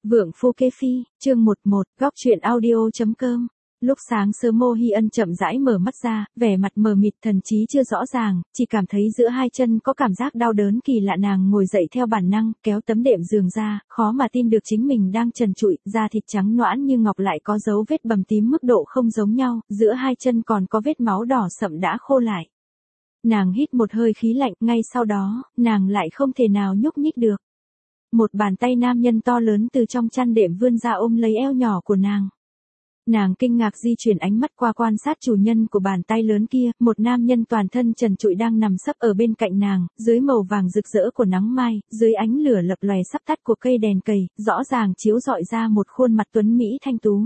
Vượng Phu Kê Phi, chương 11, góc truyện audio.com. Lúc sáng sớm Ô Hi Ân chậm rãi mở mắt ra, vẻ mặt mờ mịt thần trí chưa rõ ràng, chỉ cảm thấy giữa hai chân có cảm giác đau đớn kỳ lạ. Nàng ngồi dậy theo bản năng, kéo tấm đệm giường ra, khó mà tin được chính mình đang trần trụi, da thịt trắng nõn như ngọc lại có dấu vết bầm tím mức độ không giống nhau, giữa hai chân còn có vết máu đỏ sậm đã khô lại. Nàng hít một hơi khí lạnh, ngay sau đó, nàng lại không thể nào nhúc nhích được. Một bàn tay nam nhân to lớn từ trong chăn đệm vươn ra ôm lấy eo nhỏ của nàng. Nàng kinh ngạc di chuyển ánh mắt qua quan sát chủ nhân của bàn tay lớn kia, một nam nhân toàn thân trần trụi đang nằm sấp ở bên cạnh nàng, dưới màu vàng rực rỡ của nắng mai, dưới ánh lửa lập lòe sắp tắt của cây đèn cầy, rõ ràng chiếu rọi ra một khuôn mặt tuấn mỹ thanh tú.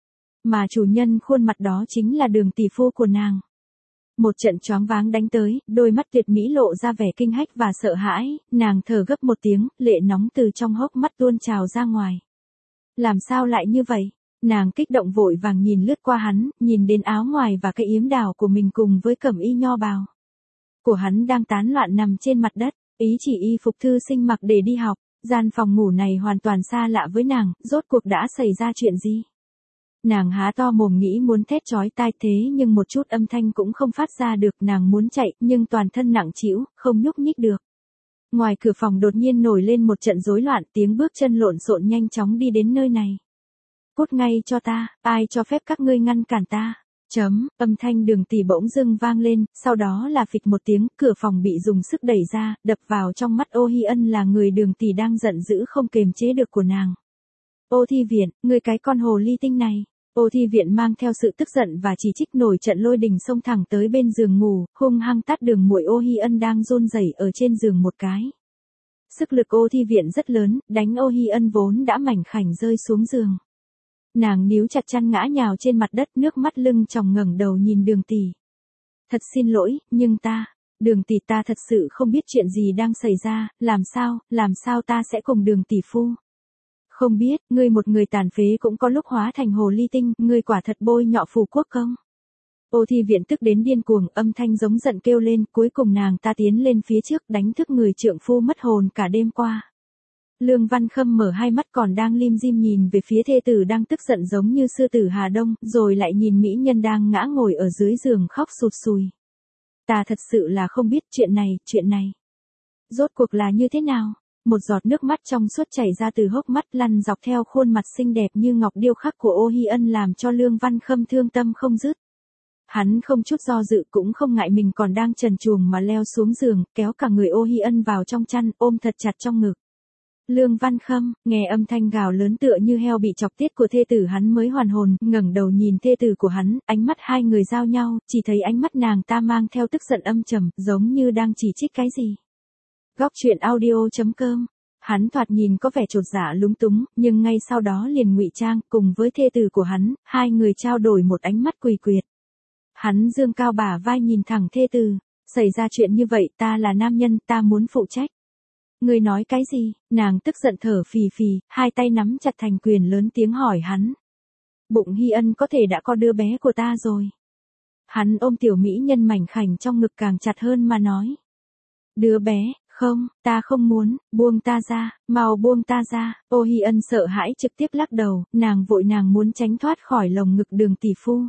Mà chủ nhân khuôn mặt đó chính là Đường tỷ phu của nàng. Một trận choáng váng đánh tới, đôi mắt tuyệt mỹ lộ ra vẻ kinh hách và sợ hãi, nàng thở gấp một tiếng, lệ nóng từ trong hốc mắt tuôn trào ra ngoài. Làm sao lại như vậy? Nàng kích động vội vàng nhìn lướt qua hắn, nhìn đến áo ngoài và cái yếm đào của mình cùng với cẩm y nho bào của hắn đang tán loạn nằm trên mặt đất, ý chỉ y phục thư sinh mặc để đi học. Gian phòng ngủ này hoàn toàn xa lạ với nàng, rốt cuộc đã xảy ra chuyện gì? Nàng há to mồm nghĩ muốn thét chói tai thế nhưng một chút âm thanh cũng không phát ra được. Nàng muốn chạy nhưng toàn thân nặng trĩu, không nhúc nhích được. Ngoài cửa phòng đột nhiên nổi lên một trận rối loạn, tiếng bước chân lộn xộn nhanh chóng đi đến nơi này. Cút ngay cho ta, ai cho phép các ngươi ngăn cản ta? Âm thanh Đường tỷ bỗng dưng vang lên, sau đó là phịch một tiếng, cửa phòng bị dùng sức đẩy ra, đập vào trong mắt Ô Hi Ân là người Đường tỷ đang giận dữ không kềm chế được của nàng. Ô Thi Viện, ngươi cái con hồ ly tinh này. Ô Thi Viện mang theo sự tức giận và chỉ trích nổi trận lôi đình xông thẳng tới bên giường ngủ, hung hăng tát Đường muội Ô Hi Ân đang run rẩy ở trên giường một cái. Sức lực Ô Thi Viện rất lớn, đánh Ô Hi Ân vốn đã mảnh khảnh rơi xuống giường. Nàng níu chặt chăn ngã nhào trên mặt đất, nước mắt lưng tròng ngẩng đầu nhìn Đường tỷ. Thật xin lỗi, nhưng Đường tỷ ta thật sự không biết chuyện gì đang xảy ra, làm sao ta sẽ cùng Đường tỷ phu? Không biết, ngươi một người tàn phế cũng có lúc hóa thành hồ ly tinh, ngươi quả thật bôi nhọ phù quốc công. Ô Thi Viện tức đến điên cuồng, âm thanh giống giận kêu lên, cuối cùng nàng ta tiến lên phía trước đánh thức người trượng phu mất hồn cả đêm qua. Lương Văn Khâm mở hai mắt còn đang lim dim nhìn về phía thê tử đang tức giận giống như sư tử Hà Đông, rồi lại nhìn mỹ nhân đang ngã ngồi ở dưới giường khóc sụt sùi. Ta thật sự là không biết chuyện này. Rốt cuộc là như thế nào? Một giọt nước mắt trong suốt chảy ra từ hốc mắt lăn dọc theo khuôn mặt xinh đẹp như ngọc điêu khắc của Ô Hi Ân làm cho Lương Văn Khâm thương tâm không dứt. Hắn không chút do dự cũng không ngại mình còn đang trần truồng mà leo xuống giường, kéo cả người Ô Hi Ân vào trong chăn, ôm thật chặt trong ngực. Lương Văn Khâm, nghe âm thanh gào lớn tựa như heo bị chọc tiết của thê tử hắn mới hoàn hồn, ngẩng đầu nhìn thê tử của hắn, ánh mắt hai người giao nhau, chỉ thấy ánh mắt nàng ta mang theo tức giận âm trầm, giống như đang chỉ trích cái gì. Góc truyện audio.com. Hắn thoạt nhìn có vẻ chột dạ lúng túng, nhưng ngay sau đó liền ngụy trang, cùng với thê tử của hắn, hai người trao đổi một ánh mắt quỳ quyệt. Hắn dương cao bả vai nhìn thẳng thê tử, xảy ra chuyện như vậy, ta là nam nhân, ta muốn phụ trách. Ngươi nói cái gì? Nàng tức giận thở phì phì, hai tay nắm chặt thành quyền lớn tiếng hỏi hắn. Bụng Hi Ân có thể đã có đứa bé của ta rồi. Hắn ôm tiểu mỹ nhân mảnh khảnh trong ngực càng chặt hơn mà nói. Đứa bé, không, ta không muốn, buông ta ra, mau buông ta ra. Ô Hi Ân sợ hãi trực tiếp lắc đầu, nàng muốn tránh thoát khỏi lồng ngực Đường tỷ phu.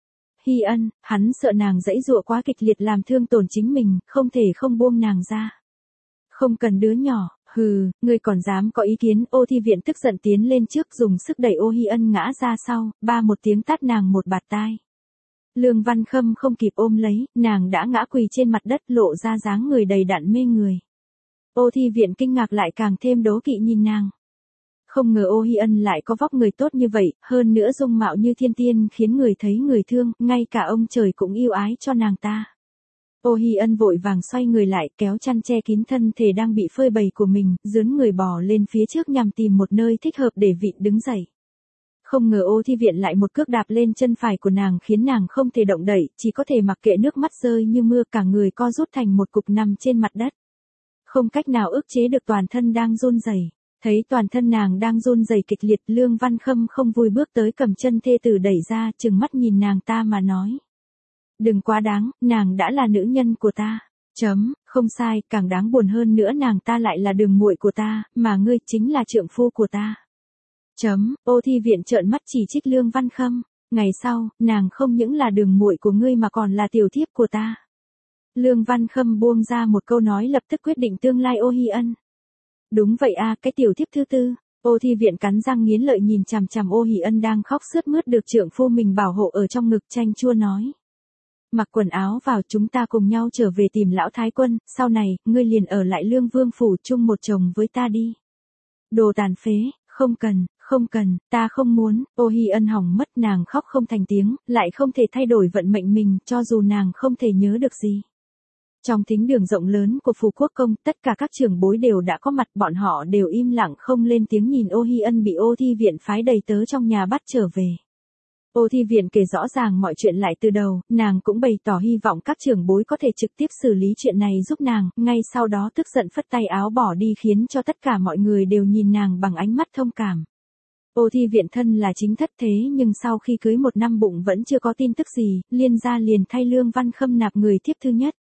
Hi Ân, hắn sợ nàng giãy giụa quá kịch liệt làm thương tổn chính mình, không thể không buông nàng ra. Không cần đứa nhỏ, hừ, ngươi còn dám có ý kiến? Ô Thi Viện tức giận tiến lên trước dùng sức đẩy Ô Hi Ân ngã ra sau, một tiếng tát nàng một bạt tai. Lương Văn Khâm không kịp ôm lấy, nàng đã ngã quỳ trên mặt đất lộ ra dáng người đầy đặn mê người. Ô Thi Viện kinh ngạc lại càng thêm đố kỵ nhìn nàng. Không ngờ Ô Hi Ân lại có vóc người tốt như vậy, hơn nữa dung mạo như thiên tiên khiến người thấy người thương, ngay cả ông trời cũng yêu ái cho nàng ta. Ô Hi Ân vội vàng xoay người lại, kéo chăn che kín thân thể đang bị phơi bày của mình, dướn người bò lên phía trước nhằm tìm một nơi thích hợp để vịn đứng dậy. Không ngờ Ô Thi Viện lại một cước đạp lên chân phải của nàng khiến nàng không thể động đậy, chỉ có thể mặc kệ nước mắt rơi như mưa, cả người co rút thành một cục nằm trên mặt đất. Không cách nào ức chế được toàn thân đang run rẩy. Thấy toàn thân nàng đang run rẩy kịch liệt, Lương Văn Khâm không vui bước tới cầm chân thê tử đẩy ra, trừng mắt nhìn nàng ta mà nói. Đừng quá đáng, nàng đã là nữ nhân của ta. Không sai, càng đáng buồn hơn nữa nàng ta lại là Đường muội của ta, mà ngươi chính là trượng phu của ta. Ô Thi Viện trợn mắt chỉ trích Lương Văn Khâm. Ngày sau, nàng không những là đường muội của ngươi mà còn là tiểu thiếp của ta. Lương Văn Khâm buông ra một câu nói lập tức quyết định tương lai Ô Hi Ân. Đúng vậy a, cái tiểu thiếp thứ tư. Ô Thi Viện cắn răng nghiến lợi nhìn chằm chằm Ô Hi Ân đang khóc sướt mướt được trượng phu mình bảo hộ ở trong ngực, chanh chua nói. Mặc quần áo vào, chúng ta cùng nhau trở về tìm lão thái quân, sau này, ngươi liền ở lại Lương Vương phủ chung một chồng với ta đi. Đồ tàn phế, không cần, ta không muốn. Ô Hi Ân hỏng mất, nàng khóc không thành tiếng, lại không thể thay đổi vận mệnh mình, cho dù nàng không thể nhớ được gì. Trong thính đường rộng lớn của Phù Quốc Công, tất cả các trưởng bối đều đã có mặt, bọn họ đều im lặng không lên tiếng nhìn Ô Hi Ân bị Ô Thi Viện phái đầy tớ trong nhà bắt trở về. Ô Thi Viện kể rõ ràng mọi chuyện lại từ đầu, nàng cũng bày tỏ hy vọng các trưởng bối có thể trực tiếp xử lý chuyện này giúp nàng, ngay sau đó tức giận phất tay áo bỏ đi khiến cho tất cả mọi người đều nhìn nàng bằng ánh mắt thông cảm. Ô Thi Viện thân là chính thất thế nhưng sau khi cưới 1 năm bụng vẫn chưa có tin tức gì, Liên gia liền thay Lương Văn Khâm nạp người thiếp thứ nhất.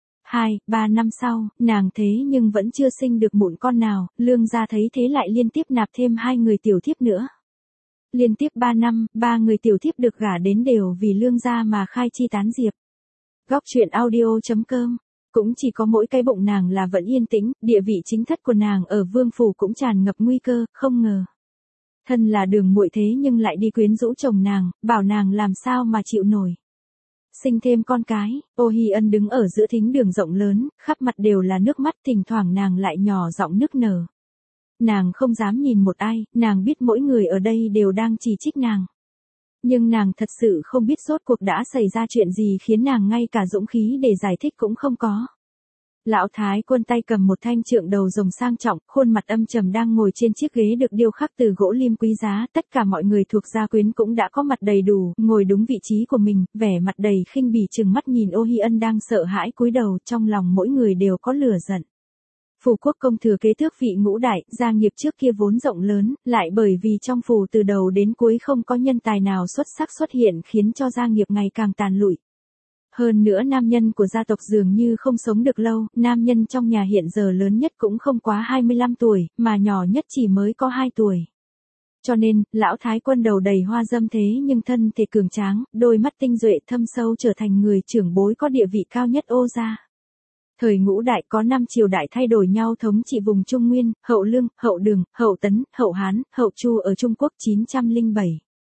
2-3 năm sau, nàng thế nhưng vẫn chưa sinh được mụn con nào, Lương gia thấy thế lại liên tiếp nạp thêm 2 người tiểu thiếp nữa. Liên tiếp 3 năm, 3 người tiểu thiếp được gả đến đều vì Lương gia mà khai chi tán diệp. Góc truyện audio.com. Cũng chỉ có mỗi cái bụng nàng là vẫn yên tĩnh, địa vị chính thất của nàng ở vương phủ cũng tràn ngập nguy cơ, không ngờ. Thân là đường muội thế nhưng lại đi quyến rũ chồng nàng, bảo nàng làm sao mà chịu nổi. Sinh thêm con cái, Ô Hi Ân đứng ở giữa thính đường rộng lớn, khắp mặt đều là nước mắt, thỉnh thoảng nàng lại nhỏ giọng nức nở. Nàng không dám nhìn một ai, nàng biết mỗi người ở đây đều đang chỉ trích nàng. Nhưng nàng thật sự không biết rốt cuộc đã xảy ra chuyện gì khiến nàng ngay cả dũng khí để giải thích cũng không có. Lão thái quân tay cầm một thanh trượng đầu rồng sang trọng, khuôn mặt âm trầm đang ngồi trên chiếc ghế được điêu khắc từ gỗ lim quý giá, tất cả mọi người thuộc gia quyến cũng đã có mặt đầy đủ, ngồi đúng vị trí của mình, vẻ mặt đầy khinh bỉ trừng mắt nhìn Ô Hi Ân đang sợ hãi cúi đầu, trong lòng mỗi người đều có lửa giận. Phù Quốc Công thừa kế tước vị ngũ đại, gia nghiệp trước kia vốn rộng lớn, lại bởi vì trong phủ từ đầu đến cuối không có nhân tài nào xuất sắc xuất hiện khiến cho gia nghiệp ngày càng tàn lụi. Hơn nữa nam nhân của gia tộc dường như không sống được lâu, nam nhân trong nhà hiện giờ lớn nhất cũng không quá 25 tuổi, mà nhỏ nhất chỉ mới có 2 tuổi. Cho nên, lão thái quân đầu đầy hoa dâm thế nhưng thân thể cường tráng, đôi mắt tinh duệ thâm sâu trở thành người trưởng bối có địa vị cao nhất Ô gia. Thời ngũ đại có 5 triều đại thay đổi nhau thống trị vùng Trung Nguyên, Hậu Lương, Hậu Đường, Hậu Tấn, Hậu Hán, Hậu Chu ở Trung Quốc 907.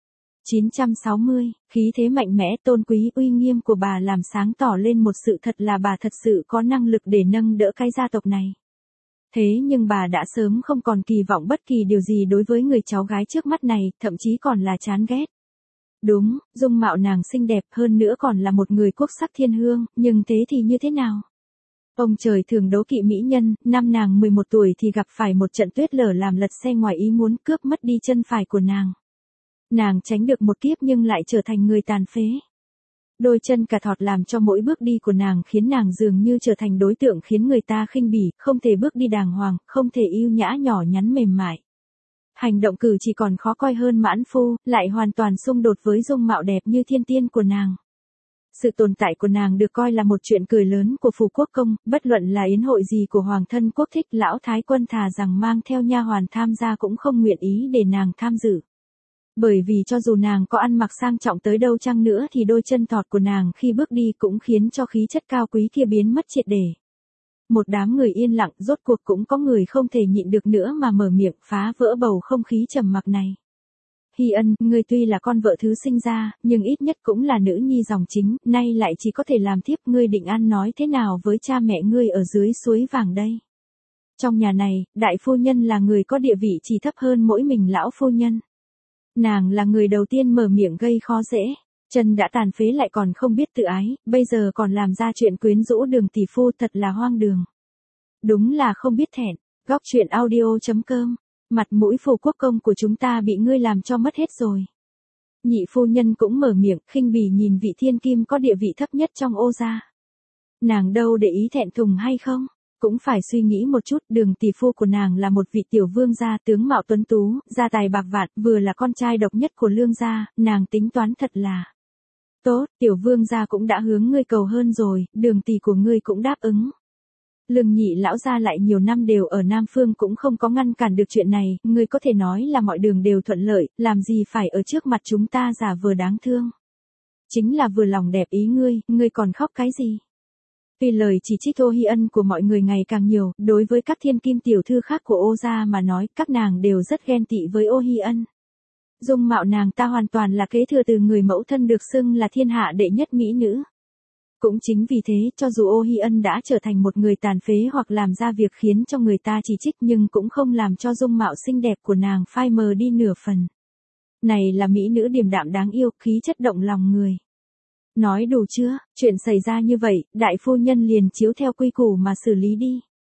960, khí thế mạnh mẽ tôn quý uy nghiêm của bà làm sáng tỏ lên một sự thật là bà thật sự có năng lực để nâng đỡ cái gia tộc này. Thế nhưng bà đã sớm không còn kỳ vọng bất kỳ điều gì đối với người cháu gái trước mắt này, thậm chí còn là chán ghét. Đúng, dung mạo nàng xinh đẹp hơn nữa còn là một người quốc sắc thiên hương, nhưng thế thì như thế nào? Ông trời thường đố kỵ mỹ nhân, năm nàng 11 tuổi thì gặp phải một trận tuyết lở làm lật xe ngoài ý muốn cướp mất đi chân phải của nàng. Nàng tránh được một kiếp nhưng lại trở thành người tàn phế. Đôi chân cả thọt làm cho mỗi bước đi của nàng khiến nàng dường như trở thành đối tượng khiến người ta khinh bỉ, không thể bước đi đàng hoàng, không thể yêu nhã nhỏ nhắn mềm mại. Hành động cử chỉ còn khó coi hơn mãn phu, lại hoàn toàn xung đột với dung mạo đẹp như thiên tiên của nàng. Sự tồn tại của nàng được coi là một chuyện cười lớn của Phù Quốc Công, bất luận là yến hội gì của hoàng thân quốc thích, lão thái quân thà rằng mang theo nha hoàn tham gia cũng không nguyện ý để nàng tham dự. Bởi vì cho dù nàng có ăn mặc sang trọng tới đâu chăng nữa thì đôi chân thọt của nàng khi bước đi cũng khiến cho khí chất cao quý kia biến mất triệt để. Một đám người yên lặng, rốt cuộc cũng có người không thể nhịn được nữa mà mở miệng phá vỡ bầu không khí trầm mặc này. Hi Ân, ngươi tuy là con vợ thứ sinh ra, nhưng ít nhất cũng là nữ nhi dòng chính, nay lại chỉ có thể làm thiếp, ngươi định ăn nói thế nào với cha mẹ ngươi ở dưới suối vàng đây? Trong nhà này, đại phu nhân là người có địa vị chỉ thấp hơn mỗi mình lão phu nhân. Nàng là người đầu tiên mở miệng gây khó dễ, chân đã tàn phế lại còn không biết tự ái, bây giờ còn làm ra chuyện quyến rũ Đường tỷ phu thật là hoang đường. Đúng là không biết thẹn. Góc truyện audio.com. Mặt mũi Phù Quốc Công của chúng ta bị ngươi làm cho mất hết rồi. Nhị phu nhân cũng mở miệng, khinh bỉ nhìn vị thiên kim có địa vị thấp nhất trong Ô gia. Nàng đâu để ý thẹn thùng hay không? Cũng phải suy nghĩ một chút, Đường tỷ phu của nàng là một vị tiểu vương gia, tướng mạo tuấn tú, gia tài bạc vạn, vừa là con trai độc nhất của Lương gia, nàng tính toán thật là tốt, tiểu vương gia cũng đã hướng ngươi cầu hơn rồi, Đường tỷ của ngươi cũng đáp ứng. Lương Nhị lão gia lại nhiều năm đều ở Nam Phương cũng không có ngăn cản được chuyện này, ngươi có thể nói là mọi đường đều thuận lợi, làm gì phải ở trước mặt chúng ta giả vờ đáng thương. Chính là vừa lòng đẹp ý ngươi còn khóc cái gì? Vì lời chỉ trích Ô Hi Ân của mọi người ngày càng nhiều, đối với các thiên kim tiểu thư khác của Ô gia mà nói, các nàng đều rất ghen tị với Ô Hi Ân. Dung mạo nàng ta hoàn toàn là kế thừa từ người mẫu thân được xưng là thiên hạ đệ nhất mỹ nữ. Cũng chính vì thế, cho dù Ô Hi Ân đã trở thành một người tàn phế hoặc làm ra việc khiến cho người ta chỉ trích nhưng cũng không làm cho dung mạo xinh đẹp của nàng phai mờ đi nửa phần. Này là mỹ nữ điềm đạm đáng yêu, khí chất động lòng người. Nói đủ chưa, chuyện xảy ra như vậy, đại phu nhân liền chiếu theo quy củ mà xử lý đi.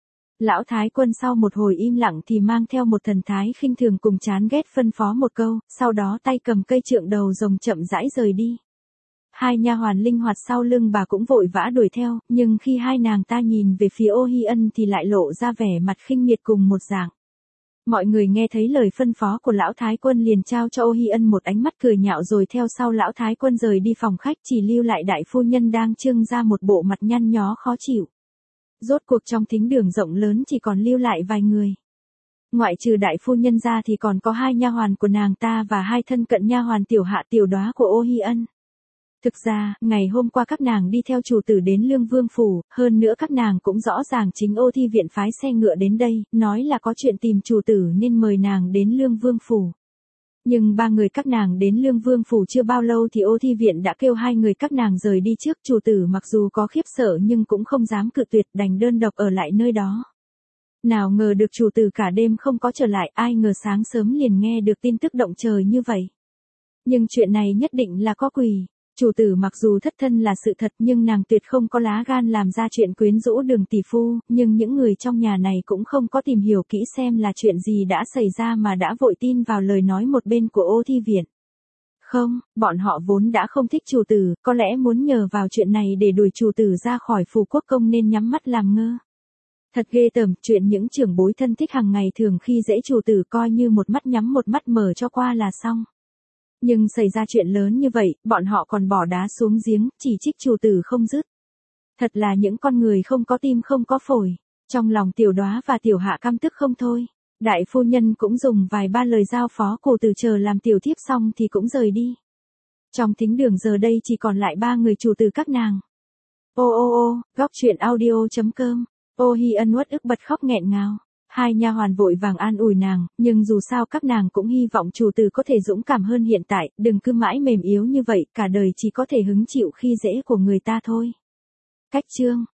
Lão Thái Quân sau một hồi im lặng thì mang theo một thần thái khinh thường cùng chán ghét phân phó một câu, sau đó tay cầm cây trượng đầu rồng chậm rãi rời đi. Hai nha hoàn linh hoạt sau lưng bà cũng vội vã đuổi theo, nhưng khi hai nàng ta nhìn về phía Ô Hi Ân thì lại lộ ra vẻ mặt khinh miệt cùng một dạng. Mọi người nghe thấy lời phân phó của Lão Thái Quân liền trao cho Ô Hi Ân một ánh mắt cười nhạo rồi theo sau Lão Thái Quân rời đi phòng khách, chỉ lưu lại đại phu nhân đang trưng ra một bộ mặt nhăn nhó khó chịu. Rốt cuộc trong thính đường rộng lớn chỉ còn lưu lại vài người. Ngoại trừ đại phu nhân ra thì còn có hai nha hoàn của nàng ta và hai thân cận nha hoàn Tiểu Hạ Tiểu Đóa của Ô Hi Ân. Thực ra, ngày hôm qua các nàng đi theo chủ tử đến Lương Vương phủ, hơn nữa các nàng cũng rõ ràng chính Ô Thi viện phái xe ngựa đến đây, nói là có chuyện tìm chủ tử nên mời nàng đến Lương Vương phủ. Nhưng ba người các nàng đến Lương Vương phủ chưa bao lâu thì Ô Thi viện đã kêu hai người các nàng rời đi trước, chủ tử mặc dù có khiếp sợ nhưng cũng không dám cự tuyệt, đành đơn độc ở lại nơi đó. Nào ngờ được chủ tử cả đêm không có trở lại, ai ngờ sáng sớm liền nghe được tin tức động trời như vậy. Nhưng chuyện này nhất định là có quỷ. Chủ tử mặc dù thất thân là sự thật nhưng nàng tuyệt không có lá gan làm ra chuyện quyến rũ Đường tỷ phu, nhưng những người trong nhà này cũng không có tìm hiểu kỹ xem là chuyện gì đã xảy ra mà đã vội tin vào lời nói một bên của Ô Thi viện. Không, bọn họ vốn đã không thích chủ tử, có lẽ muốn nhờ vào chuyện này để đuổi chủ tử ra khỏi Phù Quốc Công nên nhắm mắt làm ngơ. Thật ghê tởm, chuyện những trưởng bối thân thích hàng ngày thường khi dễ chủ tử coi như một mắt nhắm một mắt mở cho qua là xong. Nhưng xảy ra chuyện lớn như vậy, bọn họ còn bỏ đá xuống giếng, chỉ trích chủ tử không dứt. Thật là những con người không có tim không có phổi. Trong lòng Tiểu Đóa và Tiểu Hạ căm tức không thôi. Đại phu nhân cũng dùng vài ba lời giao phó cổ tử chờ làm tiểu thiếp xong thì cũng rời đi. Trong thính đường giờ đây chỉ còn lại ba người chủ tử các nàng. Góc truyện audio.com. Ô Hi Ân uất ức bật khóc nghẹn ngào. Hai nha hoàn vội vàng an ủi nàng, nhưng dù sao các nàng cũng hy vọng chủ tử có thể dũng cảm hơn hiện tại, đừng cứ mãi mềm yếu như vậy, cả đời chỉ có thể hứng chịu khi dễ của người ta thôi. Cách chương